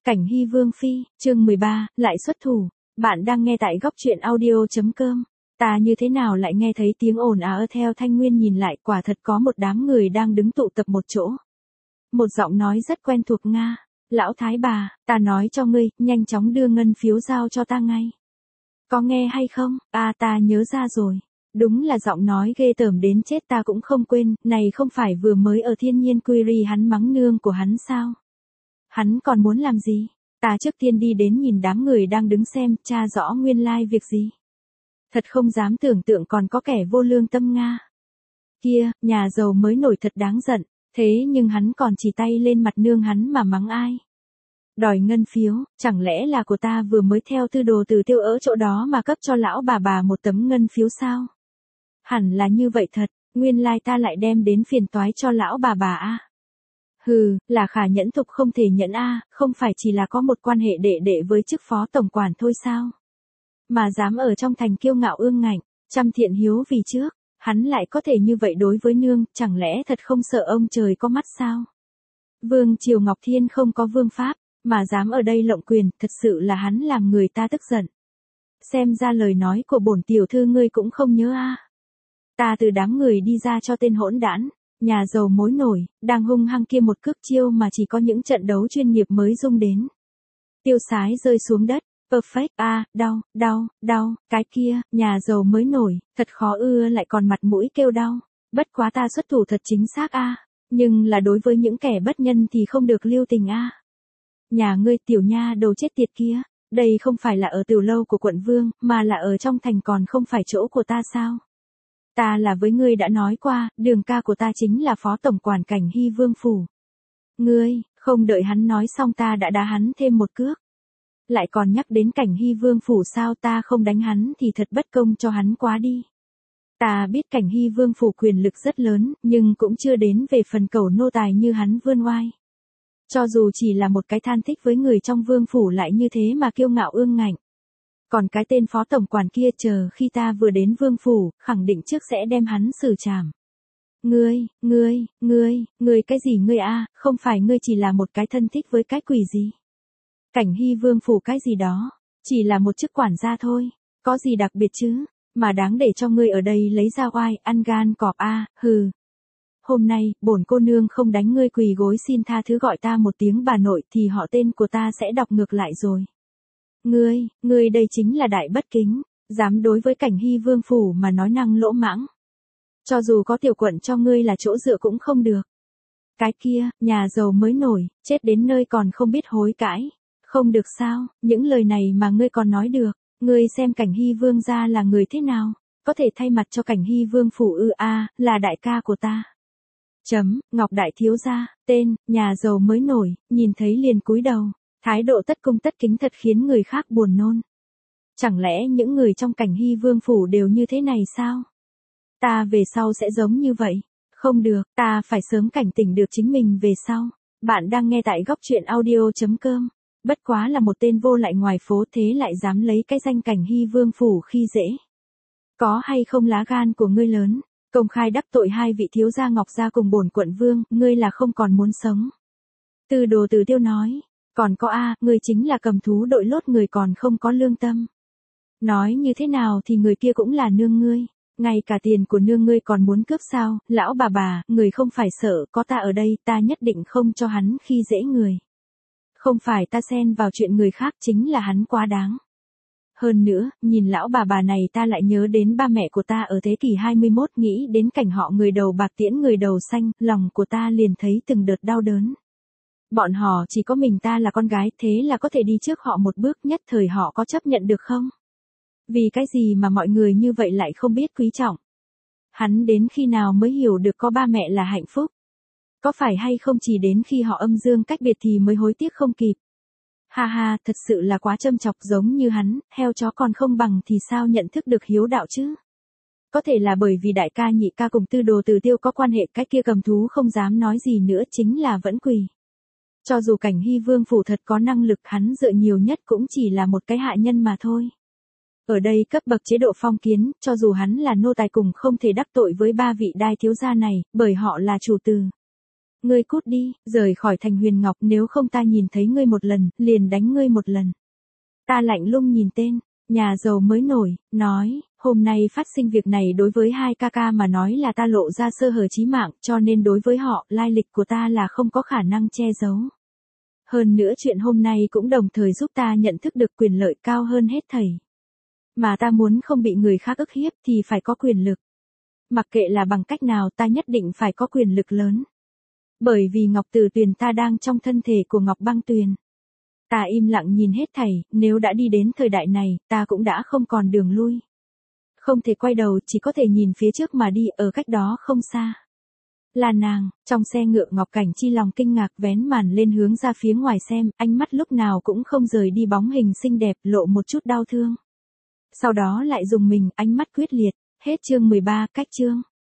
Cảnh Hy Vương Phi, chương 13, lại xuất thủ. Bạn đang nghe tại góc truyện audio.com. Ta như thế nào lại nghe thấy tiếng ồn ào theo thanh nguyên nhìn lại, quả thật có một đám người đang đứng tụ tập một chỗ. Một giọng nói rất quen thuộc Nga. Lão thái bà, ta nói cho ngươi, nhanh chóng đưa ngân phiếu giao cho ta ngay. Có nghe hay không? Ta nhớ ra rồi. Đúng là giọng nói ghê tởm đến chết, ta cũng không quên, này không phải vừa mới ở Thiên Nhiên Query hắn mắng nương của hắn sao? Hắn còn muốn làm gì? Ta trước tiên đi đến nhìn đám người đang đứng xem, tra rõ nguyên lai việc gì. Thật không dám tưởng tượng còn có kẻ vô lương tâm Nga. Kia, nhà giàu mới nổi thật đáng giận, thế nhưng hắn còn chỉ tay lên mặt nương hắn mà mắng ai? Đòi ngân phiếu, chẳng lẽ là của ta vừa mới theo tư đồ từ Tiêu ở chỗ đó mà cấp cho lão bà một tấm ngân phiếu sao? Hẳn là như vậy thật, nguyên lai ta lại đem đến phiền toái cho lão bà a. Hừ, là khả nhẫn thục không thể nhẫn không phải chỉ là có một quan hệ đệ đệ với chức phó tổng quản thôi sao? Mà dám ở trong thành kiêu ngạo ương ngạnh, trăm thiện hiếu vì trước, hắn lại có thể như vậy đối với nương, chẳng lẽ thật không sợ ông trời có mắt sao? Vương Triều Ngọc Thiên không có vương pháp, mà dám ở đây lộng quyền, thật sự là hắn làm người ta tức giận. Xem ra lời nói của bổn tiểu thư ngươi cũng không nhớ Ta từ đám người đi ra cho tên hỗn đản, nhà giàu mối nổi, đang hung hăng kia một cước chiêu mà chỉ có những trận đấu chuyên nghiệp mới dung đến. Tiêu sái rơi xuống đất, perfect, đau, cái kia, nhà giàu mới nổi, thật khó ưa lại còn mặt mũi kêu đau, bất quá ta xuất thủ thật chính xác nhưng là đối với những kẻ bất nhân thì không được lưu tình Nhà ngươi tiểu nha đầu chết tiệt kia, đây không phải là ở tiểu lâu của quận Vương, mà là ở trong thành còn không phải chỗ của ta sao? Ta là với ngươi đã nói qua, đường ca của ta chính là phó tổng quản Cảnh Hy Vương phủ. Ngươi, không đợi hắn nói xong ta đã đá hắn thêm một cước. Lại còn nhắc đến Cảnh Hy Vương phủ sao, ta không đánh hắn thì thật bất công cho hắn quá đi. Ta biết Cảnh Hy Vương phủ quyền lực rất lớn, nhưng cũng chưa đến về phần cẩu nô tài như hắn vươn oai. Cho dù chỉ là một cái than thích với người trong vương phủ lại như thế mà kiêu ngạo ương ngạnh. Còn cái tên phó tổng quản kia chờ khi ta vừa đến vương phủ, khẳng định trước sẽ đem hắn xử trảm. Ngươi cái gì ngươi không phải ngươi chỉ là một cái thân thích với cái quỷ gì. Cảnh Hy Vương phủ cái gì đó, chỉ là một chức quản gia thôi, có gì đặc biệt chứ, mà đáng để cho ngươi ở đây lấy ra oai, ăn gan cọp hừ. Hôm nay, bổn cô nương không đánh ngươi quỳ gối xin tha thứ gọi ta một tiếng bà nội thì họ tên của ta sẽ đọc ngược lại rồi. Ngươi đây chính là đại bất kính, dám đối với Cảnh Hy Vương phủ mà nói năng lỗ mãng. Cho dù có tiểu quận cho ngươi là chỗ dựa cũng không được. Cái kia, nhà giàu mới nổi, chết đến nơi còn không biết hối cãi. Không được sao, những lời này mà ngươi còn nói được, ngươi xem Cảnh Hy Vương gia là người thế nào, có thể thay mặt cho Cảnh Hy Vương phủ là đại ca của ta. Ngọc đại thiếu gia, tên, nhà giàu mới nổi, nhìn thấy liền cúi đầu, thái độ tất cung tất kính thật khiến người khác buồn nôn. Chẳng lẽ những người trong Cảnh Hy Vương phủ đều như thế này sao? Ta về sau sẽ giống như vậy. Không được, ta phải sớm cảnh tỉnh được chính mình về sau. Bạn đang nghe tại góc truyện audio.com. Bất quá là một tên vô lại ngoài phố thế lại dám lấy cái danh Cảnh Hy Vương phủ khi dễ. Có hay không lá gan của ngươi lớn, công khai đắc tội hai vị thiếu gia Ngọc gia cùng bổn quận Vương, ngươi là không còn muốn sống. Tư đồ Từ Tiêu nói, còn có ngươi chính là cầm thú đội lốt người còn không có lương tâm. Nói như thế nào thì người kia cũng là nương ngươi, ngay cả tiền của nương ngươi còn muốn cướp sao, lão bà, người không phải sợ, có ta ở đây, ta nhất định không cho hắn khi dễ người. Không phải ta xen vào chuyện người khác, chính là hắn quá đáng. Hơn nữa, nhìn lão bà này ta lại nhớ đến ba mẹ của ta ở thế kỷ 21, nghĩ đến cảnh họ người đầu bạc tiễn người đầu xanh, lòng của ta liền thấy từng đợt đau đớn. Bọn họ chỉ có mình ta là con gái, thế là có thể đi trước họ một bước, nhất thời họ có chấp nhận được không? Vì cái gì mà mọi người như vậy lại không biết quý trọng? Hắn đến khi nào mới hiểu được có ba mẹ là hạnh phúc? Có phải hay không chỉ đến khi họ âm dương cách biệt thì mới hối tiếc không kịp? Ha, thật sự là quá châm chọc, giống như hắn, heo chó còn không bằng thì sao nhận thức được hiếu đạo chứ? Có thể là bởi vì đại ca nhị ca cùng tư đồ Từ Tiêu có quan hệ, cái kia cầm thú không dám nói gì nữa, chính là vẫn quỳ. Cho dù Cảnh Hy Vương phủ thật có năng lực, hắn dựa nhiều nhất cũng chỉ là một cái hạ nhân mà thôi. Ở đây cấp bậc chế độ phong kiến, cho dù hắn là nô tài cùng không thể đắc tội với ba vị đại thiếu gia này, bởi họ là chủ tử. ngươi cút đi, rời khỏi thành Huyền Ngọc, nếu không ta nhìn thấy ngươi một lần, liền đánh ngươi một lần. Ta lạnh lùng nhìn tên, nhà giàu mới nổi, nói, hôm nay phát sinh việc này đối với hai ca ca mà nói là ta lộ ra sơ hở chí mạng, cho nên đối với họ, lai lịch của ta là không có khả năng che giấu. Hơn nữa chuyện hôm nay cũng đồng thời giúp ta nhận thức được quyền lợi cao hơn hết thảy. Mà ta muốn không bị người khác ức hiếp thì phải có quyền lực. Mặc kệ là bằng cách nào ta nhất định phải có quyền lực lớn. Bởi vì Ngọc Tử Tuyền ta đang trong thân thể của Ngọc Băng Tuyền. Ta im lặng nhìn hết thảy, nếu đã đi đến thời đại này, ta cũng đã không còn đường lui. Không thể quay đầu, chỉ có thể nhìn phía trước mà đi, ở cách đó không xa. Là nàng, trong xe ngựa Ngọc Cảnh Chi lòng kinh ngạc vén màn lên hướng ra phía ngoài xem, ánh mắt lúc nào cũng không rời đi bóng hình xinh đẹp, lộ một chút đau thương. Sau đó lại dùng mình, ánh mắt quyết liệt, hết chương 13, cách chương.